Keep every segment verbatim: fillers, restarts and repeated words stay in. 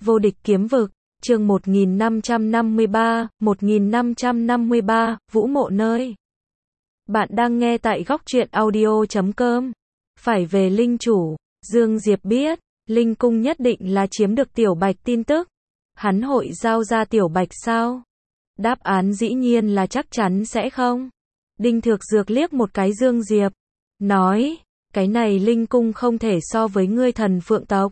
Vô địch kiếm vực, chương một nghìn năm trăm năm mươi ba, một nghìn năm trăm năm mươi ba, Vũ Mộ nơi. Bạn đang nghe tại góc truyện audio chấm com. Phải về linh chủ, Dương Diệp biết, linh cung nhất định là chiếm được Tiểu Bạch tin tức. Hắn hội giao ra Tiểu Bạch sao? Đáp án dĩ nhiên là chắc chắn sẽ không. Đinh Thược Dược liếc một cái Dương Diệp, nói, cái này linh cung không thể so với ngươi Thần Phượng tộc.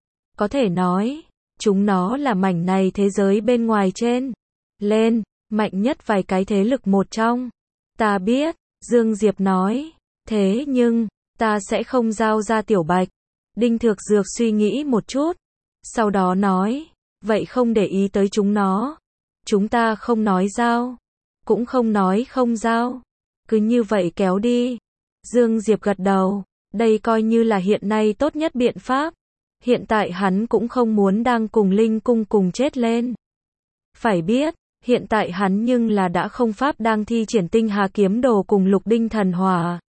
Có thể nói, chúng nó là mảnh này thế giới bên ngoài trên lên, mạnh nhất vài cái thế lực một trong. Ta biết, Dương Diệp nói, thế nhưng, ta sẽ không giao ra Tiểu Bạch. Đinh Thược Dược suy nghĩ một chút, sau đó nói, vậy không để ý tới chúng nó. Chúng ta không nói giao, cũng không nói không giao. Cứ như vậy kéo đi. Dương Diệp gật đầu, đây coi như là hiện nay tốt nhất biện pháp. Hiện tại hắn cũng không muốn đang cùng linh cung cùng chết lên. Phải biết, hiện tại hắn nhưng là đã không pháp đang thi triển tinh hà kiếm đồ cùng lục đinh thần hỏa.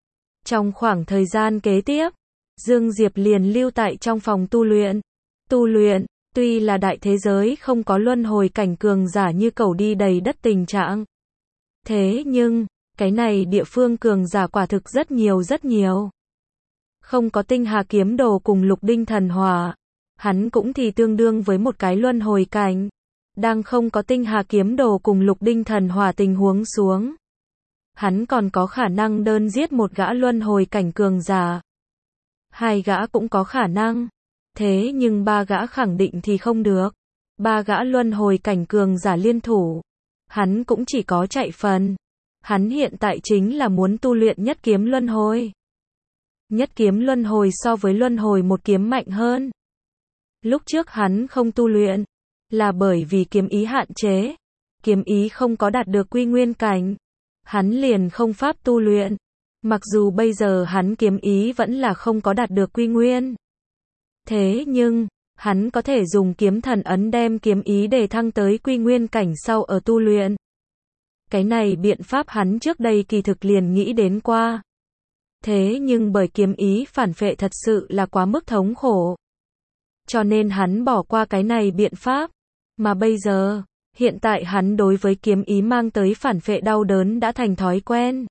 Trong khoảng thời gian kế tiếp, Dương Diệp liền lưu tại trong phòng tu luyện. Tu luyện, tuy là đại thế giới không có luân hồi cảnh cường giả như cầu đi đầy đất tình trạng. Thế nhưng, cái này địa phương cường giả quả thực rất nhiều rất nhiều. Không có tinh hà kiếm đồ cùng lục đinh thần hỏa, hắn cũng thì tương đương với một cái luân hồi cảnh. Đang không có tinh hà kiếm đồ cùng lục đinh thần hỏa tình huống xuống, hắn còn có khả năng đơn giết một gã luân hồi cảnh cường giả. Hai gã cũng có khả năng. Thế nhưng ba gã khẳng định thì không được. Ba gã luân hồi cảnh cường giả liên thủ, hắn cũng chỉ có chạy phần. Hắn hiện tại chính là muốn tu luyện nhất kiếm luân hồi. Nhất kiếm luân hồi so với luân hồi một kiếm mạnh hơn. Lúc trước hắn không tu luyện, là bởi vì kiếm ý hạn chế. Kiếm ý không có đạt được quy nguyên cảnh, hắn liền không pháp tu luyện. Mặc dù bây giờ hắn kiếm ý vẫn là không có đạt được quy nguyên. Thế nhưng, hắn có thể dùng kiếm thần ấn đem kiếm ý để thăng tới quy nguyên cảnh sau ở tu luyện. Cái này biện pháp hắn trước đây kỳ thực liền nghĩ đến qua. Thế nhưng bởi kiếm ý phản phệ thật sự là quá mức thống khổ, cho nên hắn bỏ qua cái này biện pháp. Mà bây giờ, hiện tại hắn đối với kiếm ý mang tới phản phệ đau đớn đã thành thói quen.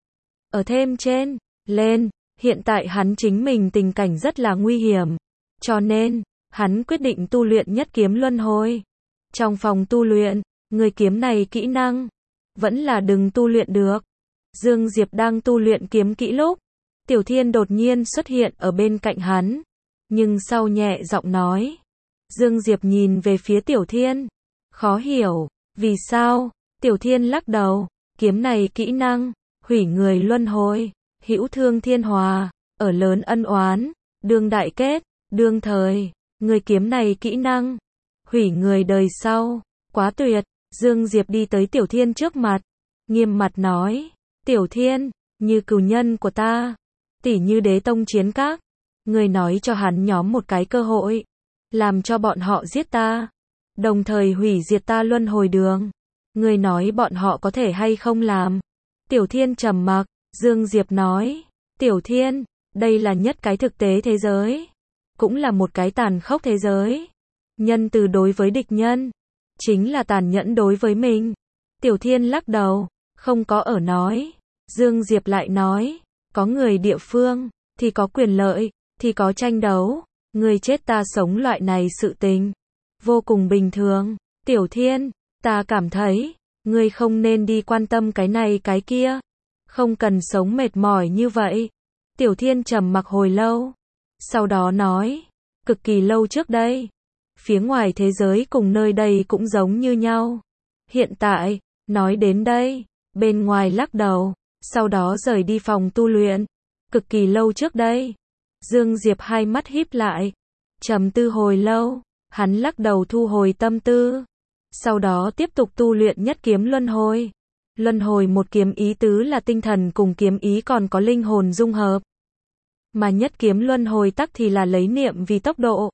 Ở thêm trên, lên, hiện tại hắn chính mình tình cảnh rất là nguy hiểm. Cho nên, hắn quyết định tu luyện nhất kiếm luân hồi. Trong phòng tu luyện, người kiếm này kỹ năng, vẫn là đừng tu luyện được. Dương Diệp đang tu luyện kiếm kỹ lúc, Tiểu Thiên đột nhiên xuất hiện ở bên cạnh hắn. Nhưng sau nhẹ giọng nói. Dương Diệp nhìn về phía Tiểu Thiên. Khó hiểu, vì sao? Tiểu Thiên lắc đầu, kiếm này kỹ năng, hủy người luân hồi, hữu thương thiên hòa, ở lớn ân oán, đương đại kết, đương thời, người kiếm này kỹ năng, hủy người đời sau, quá tuyệt. Dương Diệp đi tới Tiểu Thiên trước mặt, nghiêm mặt nói, Tiểu Thiên, như cừu nhân của ta, tỉ như Đế Tông chiến các, người nói cho hắn nhóm một cái cơ hội, làm cho bọn họ giết ta, đồng thời hủy diệt ta luân hồi đường. Người nói bọn họ có thể hay không làm? Tiểu Thiên trầm mặc. Dương Diệp nói, Tiểu Thiên, đây là nhất cái thực tế thế giới, cũng là một cái tàn khốc thế giới. Nhân từ đối với địch nhân, chính là tàn nhẫn đối với mình. Tiểu Thiên lắc đầu, không có ở nói. Dương Diệp lại nói, có người địa phương, thì có quyền lợi, thì có tranh đấu. Người chết ta sống loại này sự tình, vô cùng bình thường. Tiểu Thiên, ta cảm thấy, ngươi không nên đi quan tâm cái này cái kia. Không cần sống mệt mỏi như vậy. Tiểu Thiên trầm mặc hồi lâu. Sau đó nói, cực kỳ lâu trước đây, phía ngoài thế giới cùng nơi đây cũng giống như nhau. Hiện tại, nói đến đây, bên ngoài lắc đầu, sau đó rời đi phòng tu luyện. Cực kỳ lâu trước đây. Dương Diệp hai mắt híp lại, trầm tư hồi lâu, hắn lắc đầu thu hồi tâm tư. Sau đó tiếp tục tu luyện nhất kiếm luân hồi. Luân hồi một kiếm ý tứ là tinh thần cùng kiếm ý còn có linh hồn dung hợp. Mà nhất kiếm luân hồi tắc thì là lấy niệm vì tốc độ.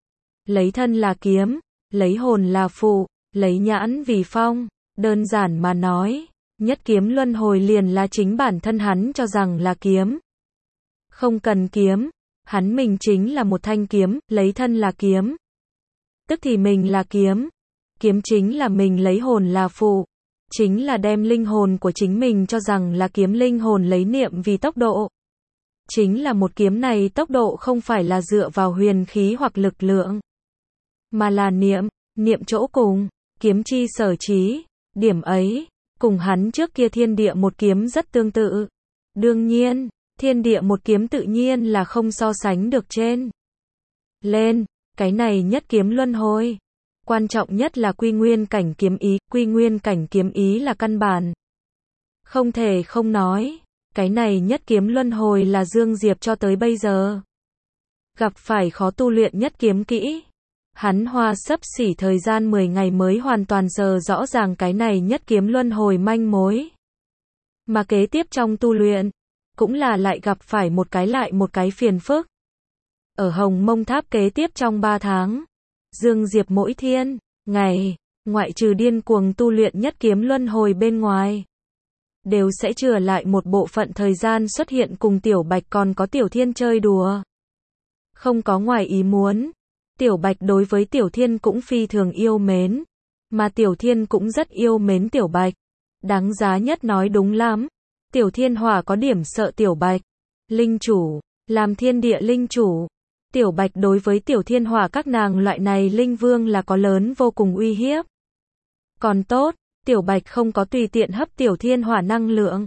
Lấy thân là kiếm, lấy hồn là phụ, lấy nhãn vì phong. Đơn giản mà nói, nhất kiếm luân hồi liền là chính bản thân hắn cho rằng là kiếm. Không cần kiếm, hắn mình chính là một thanh kiếm, lấy thân là kiếm. Tức thì mình là kiếm. Kiếm chính là mình lấy hồn là phụ. Chính là đem linh hồn của chính mình cho rằng là kiếm, linh hồn lấy niệm vì tốc độ. Chính là một kiếm này tốc độ không phải là dựa vào huyền khí hoặc lực lượng, mà là niệm, niệm chỗ cùng, kiếm chi sở trí. Điểm ấy, cùng hắn trước kia thiên địa một kiếm rất tương tự. Đương nhiên, thiên địa một kiếm tự nhiên là không so sánh được trên lên, cái này nhất kiếm luân hồi. Quan trọng nhất là quy nguyên cảnh kiếm ý, quy nguyên cảnh kiếm ý là căn bản. Không thể không nói, cái này nhất kiếm luân hồi là Dương Diệp cho tới bây giờ gặp phải khó tu luyện nhất kiếm kỹ. Hắn hoa xấp xỉ thời gian mười ngày mới hoàn toàn giờ rõ ràng cái này nhất kiếm luân hồi manh mối. Mà kế tiếp trong tu luyện, cũng là lại gặp phải một cái lại một cái phiền phức. Ở Hồng Mông Tháp kế tiếp trong ba tháng, Dương Diệp mỗi thiên, ngày, ngoại trừ điên cuồng tu luyện nhất kiếm luân hồi bên ngoài, đều sẽ chừa lại một bộ phận thời gian xuất hiện cùng Tiểu Bạch còn có Tiểu Thiên chơi đùa. Không có ngoài ý muốn, Tiểu Bạch đối với Tiểu Thiên cũng phi thường yêu mến, mà Tiểu Thiên cũng rất yêu mến Tiểu Bạch. Đáng giá nhất nói đúng lắm, Tiểu Thiên Hỏa có điểm sợ Tiểu Bạch. Linh chủ, làm thiên địa linh chủ. Tiểu Bạch đối với Tiểu Thiên Hỏa các nàng loại này linh vương là có lớn vô cùng uy hiếp. Còn tốt, Tiểu Bạch không có tùy tiện hấp Tiểu Thiên Hỏa năng lượng.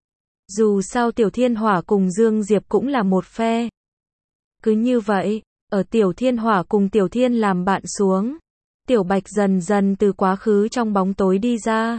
Dù sao Tiểu Thiên Hỏa cùng Dương Diệp cũng là một phe. Cứ như vậy, ở Tiểu Thiên Hỏa cùng Tiểu Thiên làm bạn xuống, Tiểu Bạch dần dần từ quá khứ trong bóng tối đi ra.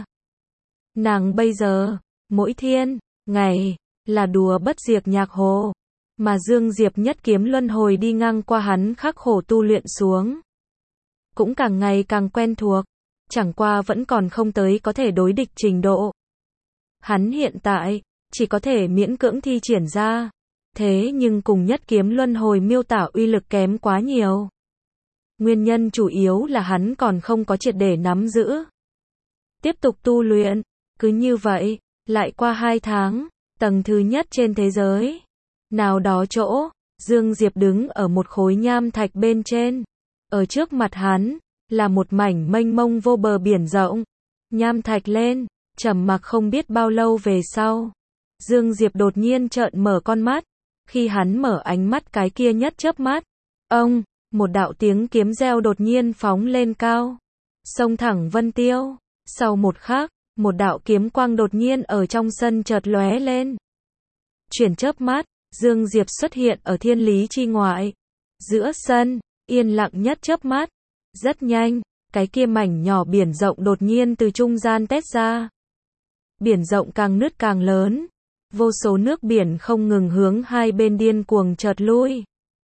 Nàng bây giờ, mỗi thiên, ngày, là đùa bất diệt nhạc hồ. Mà Dương Diệp nhất kiếm luân hồi đi ngang qua hắn khắc khổ tu luyện xuống. Cũng càng ngày càng quen thuộc. Chẳng qua vẫn còn không tới có thể đối địch trình độ. Hắn hiện tại, chỉ có thể miễn cưỡng thi triển ra. Thế nhưng cùng nhất kiếm luân hồi miêu tả uy lực kém quá nhiều. Nguyên nhân chủ yếu là hắn còn không có triệt để nắm giữ. Tiếp tục tu luyện, cứ như vậy, lại qua hai tháng, tầng thứ nhất trên thế giới. Nào đó chỗ, Dương Diệp đứng ở một khối nham thạch bên trên. Ở trước mặt hắn, là một mảnh mênh mông vô bờ biển rộng. Nham thạch lên, trầm mặc không biết bao lâu về sau. Dương Diệp đột nhiên trợn mở con mắt. Khi hắn mở ánh mắt cái kia nhất chớp mắt, ông, một đạo tiếng kiếm reo đột nhiên phóng lên cao, xông thẳng vân tiêu. Sau một khắc, một đạo kiếm quang đột nhiên ở trong sân chợt lóe lên. Chuyển chớp mắt, Dương Diệp xuất hiện ở thiên lý chi ngoại. Giữa sân, yên lặng nhất chớp mắt. Rất nhanh, cái kia mảnh nhỏ biển rộng đột nhiên từ trung gian tét ra. Biển rộng càng nứt càng lớn. Vô số nước biển không ngừng hướng hai bên điên cuồng chợt lui.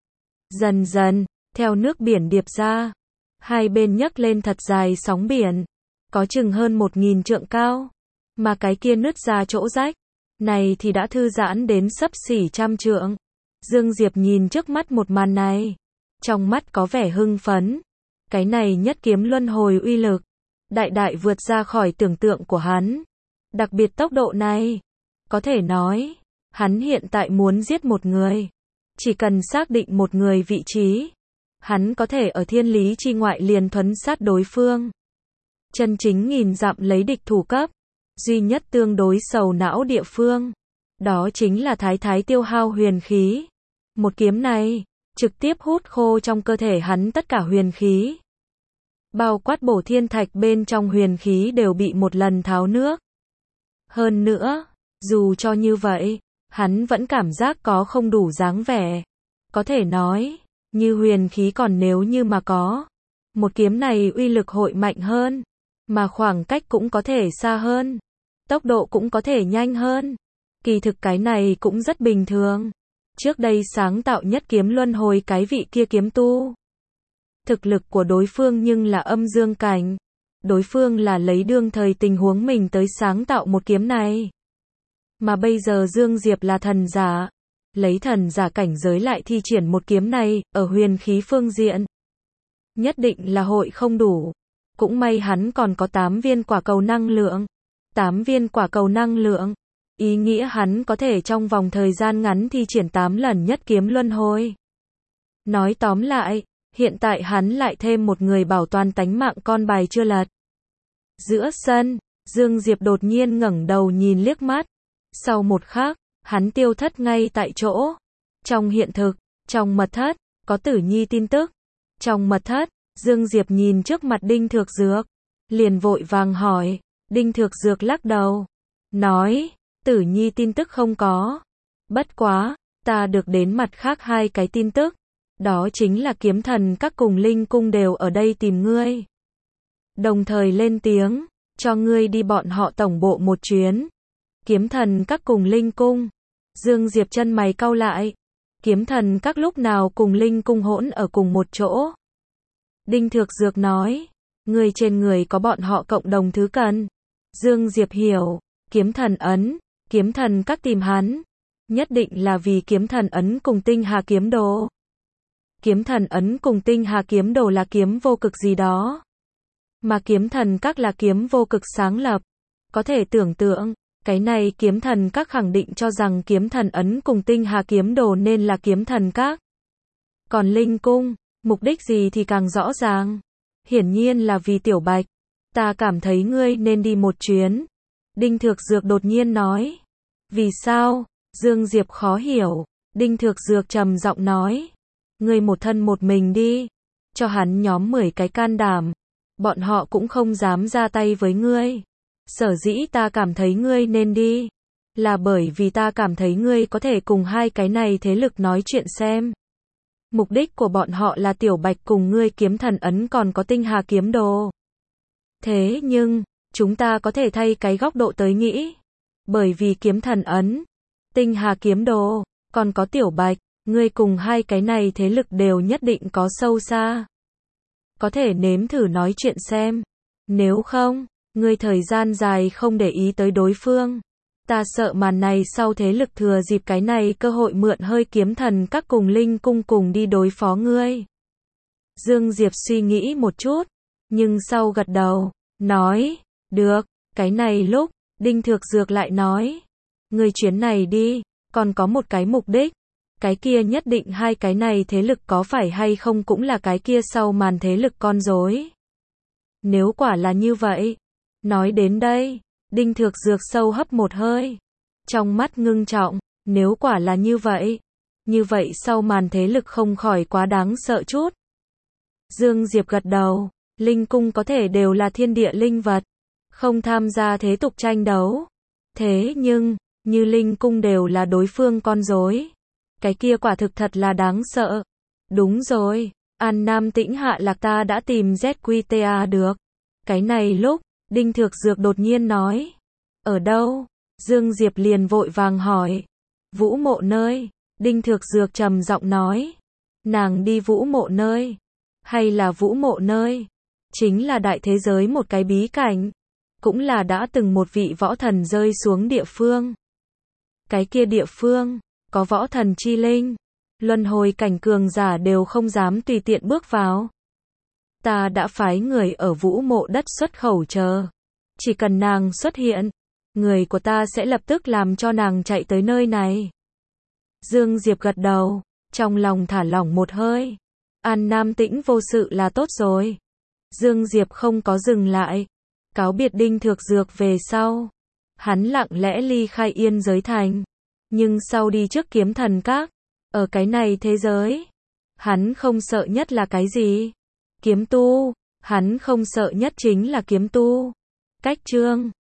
Dần dần, theo nước biển điệp ra, hai bên nhấc lên thật dài sóng biển, có chừng hơn một nghìn trượng cao. Mà cái kia nứt ra chỗ rách này thì đã thư giãn đến xấp xỉ trăm trượng. Dương Diệp nhìn trước mắt một màn này, trong mắt có vẻ hưng phấn. Cái này nhất kiếm luân hồi uy lực, đại đại vượt ra khỏi tưởng tượng của hắn. Đặc biệt tốc độ này, có thể nói, hắn hiện tại muốn giết một người, chỉ cần xác định một người vị trí, hắn có thể ở thiên lý chi ngoại liền thuấn sát đối phương. Chân chính nghìn dặm lấy địch thủ cấp. Duy nhất tương đối sầu não địa phương, đó chính là thái thái tiêu hao huyền khí. Một kiếm này, trực tiếp hút khô trong cơ thể hắn tất cả huyền khí. Bao quát bổ thiên thạch bên trong huyền khí đều bị một lần tháo nước. Hơn nữa, dù cho như vậy, hắn vẫn cảm giác có không đủ dáng vẻ. Có thể nói, như huyền khí còn nếu như mà có. Một kiếm này uy lực hội mạnh hơn, mà khoảng cách cũng có thể xa hơn. Tốc độ cũng có thể nhanh hơn. Kỳ thực cái này cũng rất bình thường. Trước đây sáng tạo nhất kiếm luân hồi cái vị kia kiếm tu. Thực lực của đối phương nhưng là âm dương cảnh. Đối phương là lấy đương thời tình huống mình tới sáng tạo một kiếm này. Mà bây giờ Dương Diệp là thần giả. Lấy thần giả cảnh giới lại thi triển một kiếm này, ở huyền khí phương diện. Nhất định là hội không đủ. Cũng may hắn còn có tám viên quả cầu năng lượng. tám viên quả cầu năng lượng. Ý nghĩa hắn có thể trong vòng thời gian ngắn thi triển tám lần nhất kiếm luân hồi. Nói tóm lại, Hiện tại hắn lại thêm một người bảo toàn tánh mạng con bài chưa lật. Giữa sân, Dương Diệp đột nhiên ngẩng đầu nhìn liếc mắt. Sau một khắc, hắn tiêu thất ngay tại chỗ. Trong hiện thực, trong mật thất, có Tử Nhi tin tức. Trong mật thất, Dương Diệp nhìn trước mặt Đinh Thược Dược, liền vội vàng hỏi. Đinh Thược Dược lắc đầu, nói, Tử Nhi tin tức không có. Bất quá, ta được đến mặt khác hai cái tin tức. Đó chính là Kiếm Thần Các cùng Linh Cung đều ở đây tìm ngươi. Đồng thời lên tiếng, cho ngươi đi bọn họ tổng bộ một chuyến. Kiếm Thần Các cùng Linh Cung. Dương Diệp chân mày cau lại. Kiếm Thần Các lúc nào cùng Linh Cung hỗn ở cùng một chỗ? Đinh Thược Dược nói, ngươi trên người có bọn họ cộng đồng thứ cần. Dương Diệp hiểu, Kiếm Thần ấn, Kiếm Thần Các tìm hắn, nhất định là vì Kiếm Thần ấn cùng Tinh Hà kiếm đồ. Kiếm Thần ấn cùng Tinh Hà kiếm đồ là kiếm vô cực gì đó, mà Kiếm Thần Các là kiếm vô cực sáng lập. Có thể tưởng tượng, cái này Kiếm Thần Các khẳng định cho rằng Kiếm Thần ấn cùng Tinh Hà kiếm đồ nên là Kiếm Thần Các. Còn Linh Cung, mục đích gì thì càng rõ ràng. Hiển nhiên là vì Tiểu Bạch. Ta cảm thấy ngươi nên đi một chuyến. Đinh Thược Dược đột nhiên nói. Vì sao? Dương Diệp khó hiểu. Đinh Thược Dược trầm giọng nói. Ngươi một thân một mình đi. Cho hắn nhóm mười cái can đảm. Bọn họ cũng không dám ra tay với ngươi. Sở dĩ ta cảm thấy ngươi nên đi. Là bởi vì ta cảm thấy ngươi có thể cùng hai cái này thế lực nói chuyện xem. Mục đích của bọn họ là Tiểu Bạch cùng ngươi Kiếm Thần ấn còn có Tinh Hà kiếm đồ. Thế nhưng, chúng ta có thể thay cái góc độ tới nghĩ. Bởi vì Kiếm Thần ấn, Tinh Hà kiếm đồ, còn có Tiểu Bạch, ngươi cùng hai cái này thế lực đều nhất định có sâu xa. Có thể nếm thử nói chuyện xem. Nếu không, ngươi thời gian dài không để ý tới đối phương. Ta sợ màn này sau thế lực thừa dịp cái này cơ hội mượn hơi Kiếm Thần Các cùng Linh Cung cùng đi đối phó ngươi. Dương Diệp suy nghĩ một chút, nhưng sau gật đầu, nói, được, cái này lúc, Đinh Thược Dược lại nói, ngươi chuyến này đi, còn có một cái mục đích, cái kia nhất định hai cái này thế lực có phải hay không cũng là cái kia sau màn thế lực con rối. Nếu quả là như vậy, nói đến đây, Đinh Thược Dược sâu hấp một hơi, trong mắt ngưng trọng, nếu quả là như vậy, như vậy sau màn thế lực không khỏi quá đáng sợ chút. Dương Diệp gật đầu, Linh Cung có thể đều là thiên địa linh vật, không tham gia thế tục tranh đấu. Thế nhưng, như Linh Cung đều là đối phương con rối, cái kia quả thực thật là đáng sợ. Đúng rồi, An Nam Tĩnh Hạ Lạc ta đã tìm Z Q T A được. Cái này lúc, Đinh Thược Dược đột nhiên nói. Ở đâu? Dương Diệp liền vội vàng hỏi. Vũ Mộ nơi. Đinh Thược Dược trầm giọng nói. Nàng đi Vũ Mộ nơi. Hay là Vũ Mộ nơi? Chính là đại thế giới một cái bí cảnh. Cũng là đã từng một vị võ thần rơi xuống địa phương. Cái kia địa phương, có võ thần chi linh. Luân hồi cảnh cường giả đều không dám tùy tiện bước vào. Ta đã phái người ở Vũ Mộ đất xuất khẩu chờ. Chỉ cần nàng xuất hiện, người của ta sẽ lập tức làm cho nàng chạy tới nơi này. Dương Diệp gật đầu, trong lòng thả lỏng một hơi. An Nam Tĩnh vô sự là tốt rồi. Dương Diệp không có dừng lại. Cáo biệt Đinh Thược Dược về sau. Hắn lặng lẽ ly khai Yên Giới Thành. Nhưng sau đi trước Kiếm Thần Các. Ở cái này thế giới, hắn không sợ nhất là cái gì? Kiếm tu. Hắn không sợ nhất chính là kiếm tu. Cách chương